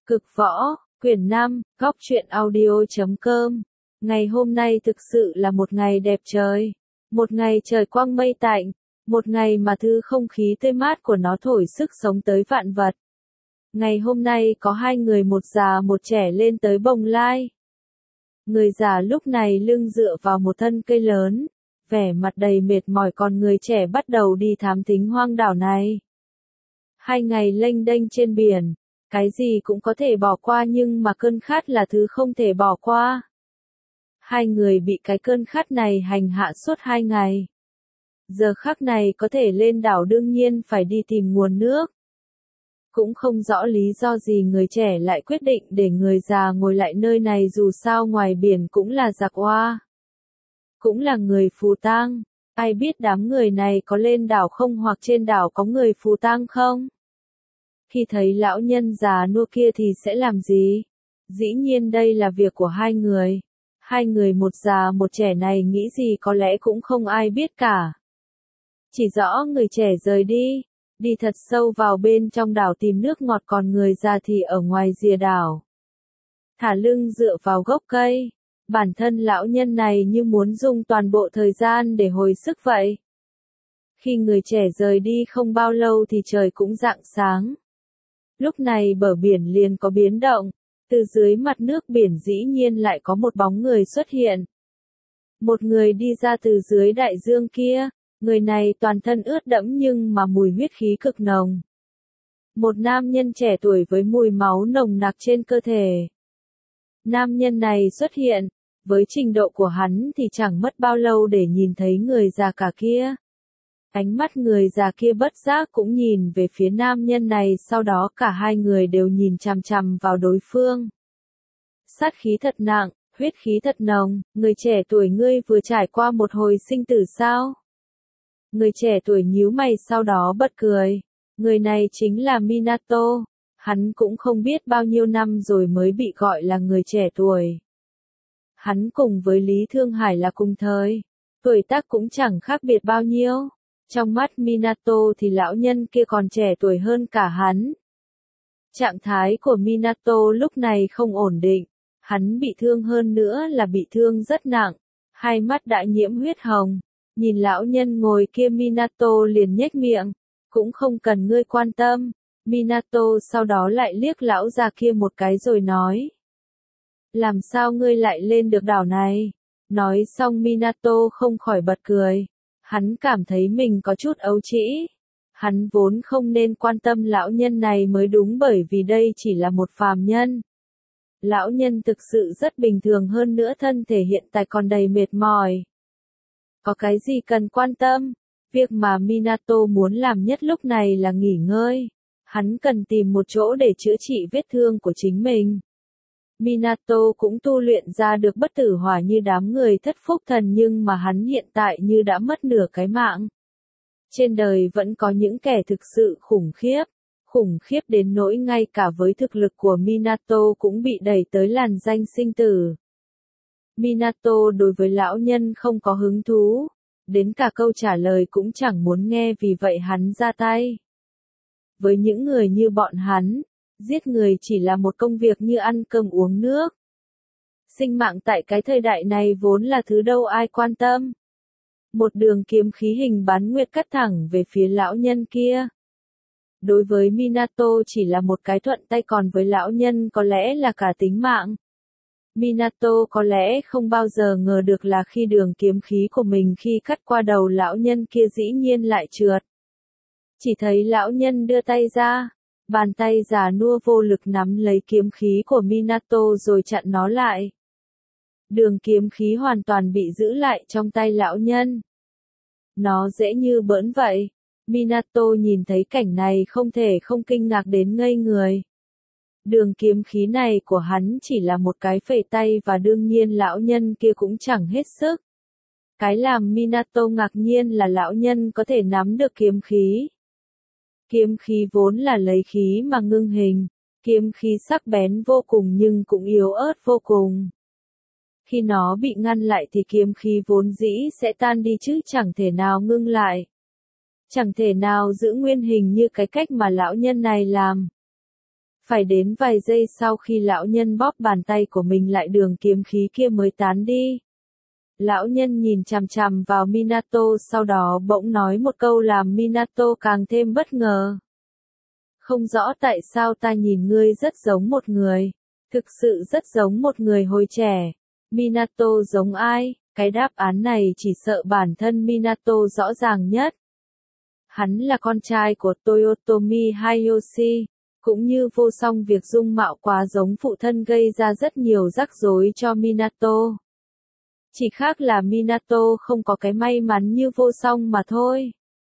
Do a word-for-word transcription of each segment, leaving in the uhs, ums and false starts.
Cực võ, quyển năm, góc truyện audio.com. Ngày hôm nay thực sự là một ngày đẹp trời. Một ngày trời quang mây tạnh. Một ngày mà thứ không khí tươi mát của nó thổi sức sống tới vạn vật. Ngày hôm nay có hai người, một già một trẻ lên tới Bồng Lai. Người già lúc này lưng dựa vào một thân cây lớn, vẻ mặt đầy mệt mỏi, còn người trẻ bắt đầu đi thám thính hoang đảo này. Hai ngày lênh đênh trên biển, cái gì cũng có thể bỏ qua nhưng mà cơn khát là thứ không thể bỏ qua. Hai người bị cái cơn khát này hành hạ suốt hai ngày. Giờ khắc này có thể lên đảo đương nhiên phải đi tìm nguồn nước. Cũng không rõ lý do gì người trẻ lại quyết định để người già ngồi lại nơi này, dù sao ngoài biển cũng là giặc oa. Cũng là người phù tang, ai biết đám người này có lên đảo không, hoặc trên đảo có người phù tang không? Khi thấy lão nhân già nua kia thì sẽ làm gì? Dĩ nhiên đây là việc của hai người. Hai người một già một trẻ này nghĩ gì có lẽ cũng không ai biết cả. Chỉ rõ người trẻ rời đi, đi thật sâu vào bên trong đảo tìm nước ngọt, còn người già thì ở ngoài rìa đảo. Thả lưng dựa vào gốc cây, bản thân lão nhân này như muốn dùng toàn bộ thời gian để hồi sức vậy. Khi người trẻ rời đi không bao lâu thì trời cũng rạng sáng. Lúc này bờ biển liền có biến động, từ dưới mặt nước biển dĩ nhiên lại có một bóng người xuất hiện. Một người đi ra từ dưới đại dương kia, người này toàn thân ướt đẫm nhưng mà mùi huyết khí cực nồng. Một nam nhân trẻ tuổi với mùi máu nồng nặc trên cơ thể. Nam nhân này xuất hiện, với trình độ của hắn thì chẳng mất bao lâu để nhìn thấy người già cả kia. Ánh mắt người già kia bất giác cũng nhìn về phía nam nhân này, sau đó cả hai người đều nhìn chằm chằm vào đối phương. Sát khí thật nặng, huyết khí thật nồng, người trẻ tuổi, ngươi vừa trải qua một hồi sinh tử sao? Người trẻ tuổi nhíu mày sau đó bật cười. Người này chính là Minato. Hắn cũng không biết bao nhiêu năm rồi mới bị gọi là người trẻ tuổi. Hắn cùng với Lý Thương Hải là cùng thời, tuổi tác cũng chẳng khác biệt bao nhiêu. Trong mắt Minato thì lão nhân kia còn trẻ tuổi hơn cả hắn. Trạng thái của Minato lúc này không ổn định, hắn bị thương, hơn nữa là bị thương rất nặng, hai mắt đã nhiễm huyết hồng. Nhìn lão nhân ngồi kia Minato liền nhếch miệng, cũng không cần ngươi quan tâm. Minato sau đó lại liếc lão già kia một cái rồi nói. Làm sao ngươi lại lên được đảo này? Nói xong Minato không khỏi bật cười. Hắn cảm thấy mình có chút ấu trĩ. Hắn vốn không nên quan tâm lão nhân này mới đúng, bởi vì đây chỉ là một phàm nhân. Lão nhân thực sự rất bình thường, hơn nữa thân thể hiện tại còn đầy mệt mỏi. Có cái gì cần quan tâm? Việc mà Minato muốn làm nhất lúc này là nghỉ ngơi. Hắn cần tìm một chỗ để chữa trị vết thương của chính mình. Minato cũng tu luyện ra được bất tử hỏa như đám người thất phúc thần, nhưng mà hắn hiện tại như đã mất nửa cái mạng. Trên đời vẫn có những kẻ thực sự khủng khiếp. Khủng khiếp đến nỗi ngay cả với thực lực của Minato cũng bị đẩy tới làn danh sinh tử. Minato đối với lão nhân không có hứng thú, đến cả câu trả lời cũng chẳng muốn nghe, vì vậy hắn ra tay. Với những người như bọn hắn, giết người chỉ là một công việc như ăn cơm uống nước. Sinh mạng tại cái thời đại này vốn là thứ đâu ai quan tâm. Một đường kiếm khí hình bán nguyệt cắt thẳng về phía lão nhân kia. Đối với Minato chỉ là một cái thuận tay, còn với lão nhân có lẽ là cả tính mạng. Minato có lẽ không bao giờ ngờ được là khi đường kiếm khí của mình khi cắt qua đầu lão nhân kia dĩ nhiên lại trượt. Chỉ thấy lão nhân đưa tay ra, bàn tay già nua vô lực nắm lấy kiếm khí của Minato rồi chặn nó lại. Đường kiếm khí hoàn toàn bị giữ lại trong tay lão nhân. Nó dễ như bỡn vậy. Minato nhìn thấy cảnh này không thể không kinh ngạc đến ngây người. Đường kiếm khí này của hắn chỉ là một cái phẩy tay và đương nhiên lão nhân kia cũng chẳng hết sức. Cái làm Minato ngạc nhiên là lão nhân có thể nắm được kiếm khí. Kiếm khí vốn là lấy khí mà ngưng hình, kiếm khí sắc bén vô cùng nhưng cũng yếu ớt vô cùng. Khi nó bị ngăn lại thì kiếm khí vốn dĩ sẽ tan đi chứ chẳng thể nào ngưng lại. Chẳng thể nào giữ nguyên hình như cái cách mà lão nhân này làm. Phải đến vài giây sau khi lão nhân bóp bàn tay của mình lại đường kiếm khí kia mới tán đi. Lão nhân nhìn chằm chằm vào Minato sau đó bỗng nói một câu làm Minato càng thêm bất ngờ. Không rõ tại sao ta nhìn ngươi rất giống một người. Thực sự rất giống một người hồi trẻ. Minato giống ai? Cái đáp án này chỉ sợ bản thân Minato rõ ràng nhất. Hắn là con trai của Toyotomi Hideyoshi, cũng như vô song việc dung mạo quá giống phụ thân gây ra rất nhiều rắc rối cho Minato. Chỉ khác là Minato không có cái may mắn như vô song mà thôi.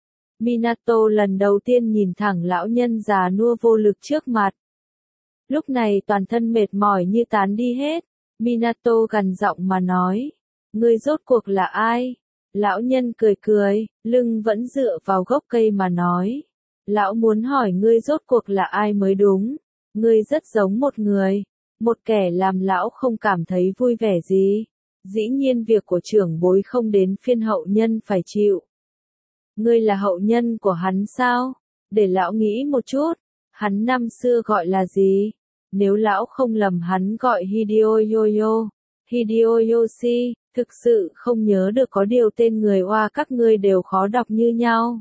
Minato lần đầu tiên nhìn thẳng lão nhân già nua vô lực trước mặt. Lúc này toàn thân mệt mỏi như tán đi hết. Minato gằn giọng mà nói. Ngươi rốt cuộc là ai? Lão nhân cười cười, lưng vẫn dựa vào gốc cây mà nói. Lão muốn hỏi ngươi rốt cuộc là ai mới đúng. Ngươi rất giống một người. Một kẻ làm lão không cảm thấy vui vẻ gì. Dĩ nhiên việc của trưởng bối không đến phiên hậu nhân phải chịu. Ngươi là hậu nhân của hắn sao? Để lão nghĩ một chút. Hắn năm xưa gọi là gì? Nếu lão không lầm hắn gọi Hideyoyo. Hideyoshi, thực sự không nhớ được có điều tên người Oa các ngươi đều khó đọc như nhau.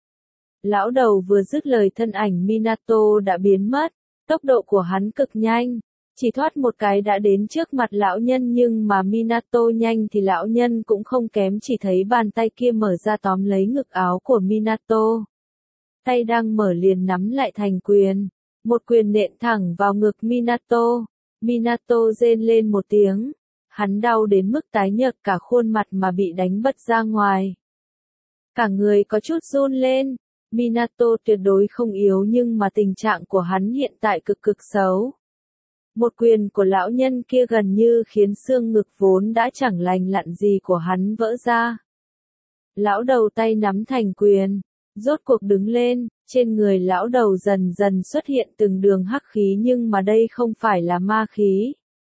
Lão đầu vừa dứt lời thân ảnh Minato đã biến mất, tốc độ của hắn cực nhanh, chỉ thoát một cái đã đến trước mặt lão nhân nhưng mà Minato nhanh thì lão nhân cũng không kém chỉ thấy bàn tay kia mở ra tóm lấy ngực áo của Minato. Tay đang mở liền nắm lại thành quyền, một quyền nện thẳng vào ngực Minato. Minato rên lên một tiếng. Hắn đau đến mức tái nhợt cả khuôn mặt mà bị đánh bật ra ngoài. Cả người có chút run lên. Minato tuyệt đối không yếu nhưng mà tình trạng của hắn hiện tại cực cực xấu. Một quyền của lão nhân kia gần như khiến xương ngực vốn đã chẳng lành lặn gì của hắn vỡ ra. Lão đầu tay nắm thành quyền, rốt cuộc đứng lên, trên người lão đầu dần dần xuất hiện từng đường hắc khí nhưng mà đây không phải là ma khí.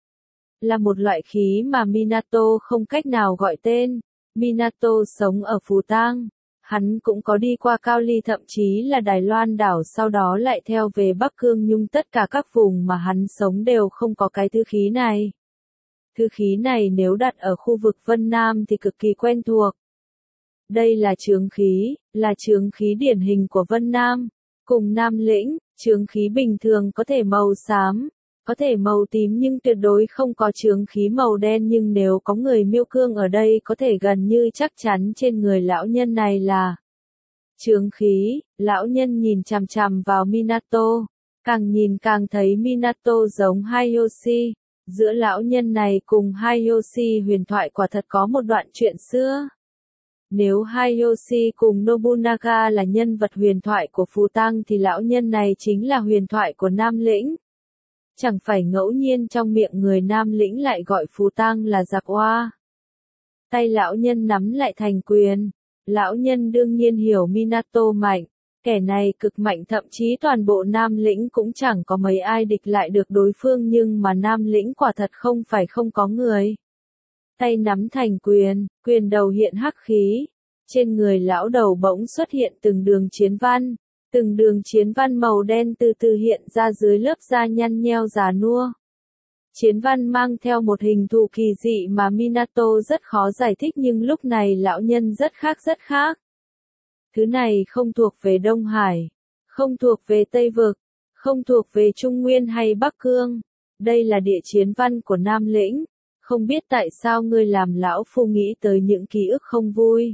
Là một loại khí mà Minato không cách nào gọi tên. Minato sống ở Phù Tang. Hắn cũng có đi qua Cao Ly thậm chí là Đài Loan đảo sau đó lại theo về Bắc Cương nhưng tất cả các vùng mà hắn sống đều không có cái thứ khí này. Thứ khí này nếu đặt ở khu vực Vân Nam thì cực kỳ quen thuộc. Đây là chướng khí, là chướng khí điển hình của Vân Nam. Cùng Nam Lĩnh, chướng khí bình thường có thể màu xám, có thể màu tím nhưng tuyệt đối không có chướng khí màu đen nhưng nếu có người Miêu Cương ở đây có thể gần như chắc chắn trên người lão nhân này là chướng khí. Lão nhân nhìn chằm chằm vào Minato, càng nhìn càng thấy Minato giống Hideyoshi. Giữa lão nhân này cùng Hideyoshi huyền thoại quả thật có một đoạn chuyện xưa. Nếu Hideyoshi cùng Nobunaga là nhân vật huyền thoại của Phù Tang thì lão nhân này chính là huyền thoại của Nam Lĩnh. Chẳng phải ngẫu nhiên trong miệng người Nam Lĩnh lại gọi Phù Tang là giặc oa. Tay lão nhân nắm lại thành quyền. Lão nhân đương nhiên hiểu Minato mạnh. Kẻ này cực mạnh thậm chí toàn bộ Nam Lĩnh cũng chẳng có mấy ai địch lại được đối phương nhưng mà Nam Lĩnh quả thật không phải không có người. Tay nắm thành quyền, quyền đầu hiện hắc khí. Trên người lão đầu bỗng xuất hiện từng đường chiến văn. Từng đường chiến văn màu đen từ từ hiện ra dưới lớp da nhăn nheo già nua. Chiến văn mang theo một hình thù kỳ dị mà Minato rất khó giải thích nhưng lúc này lão nhân rất khác rất khác. Thứ này không thuộc về Đông Hải, không thuộc về Tây Vực, không thuộc về Trung Nguyên hay Bắc Cương. Đây là địa chiến văn của Nam Lĩnh. Không biết tại sao ngươi làm lão phu nghĩ tới những ký ức không vui.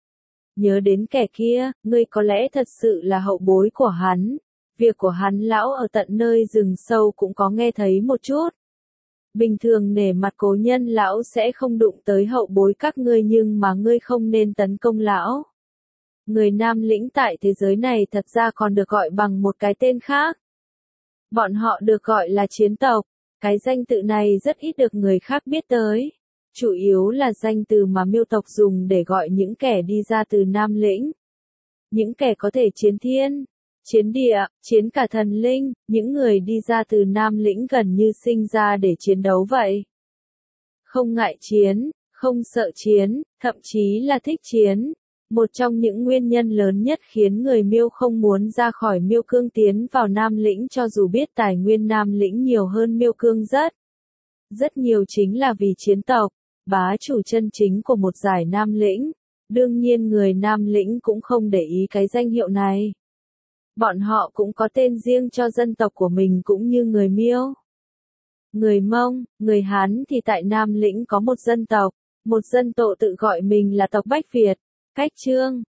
Nhớ đến kẻ kia, ngươi có lẽ thật sự là hậu bối của hắn. Việc của hắn lão ở tận nơi rừng sâu cũng có nghe thấy một chút. Bình thường nể mặt cố nhân lão sẽ không đụng tới hậu bối các ngươi nhưng mà ngươi không nên tấn công lão. Người Nam Lĩnh tại thế giới này thật ra còn được gọi bằng một cái tên khác. Bọn họ được gọi là chiến tộc. Cái danh tự này rất ít được người khác biết tới. Chủ yếu là danh từ mà Miêu tộc dùng để gọi những kẻ đi ra từ Nam Lĩnh. Những kẻ có thể chiến thiên, chiến địa, chiến cả thần linh, những người đi ra từ Nam Lĩnh gần như sinh ra để chiến đấu vậy. Không ngại chiến, không sợ chiến, thậm chí là thích chiến. Một trong những nguyên nhân lớn nhất khiến người Miêu không muốn ra khỏi Miêu Cương tiến vào Nam Lĩnh cho dù biết tài nguyên Nam Lĩnh nhiều hơn Miêu Cương rất, rất nhiều chính là vì chiến tộc, bá chủ chân chính của một giải Nam Lĩnh. Đương nhiên người Nam Lĩnh cũng không để ý cái danh hiệu này. Bọn họ cũng có tên riêng cho dân tộc của mình cũng như người Miêu. Người Mông, người Hán thì tại Nam Lĩnh có một dân tộc, một dân tộc tự gọi mình là tộc Bách Việt. Cách chương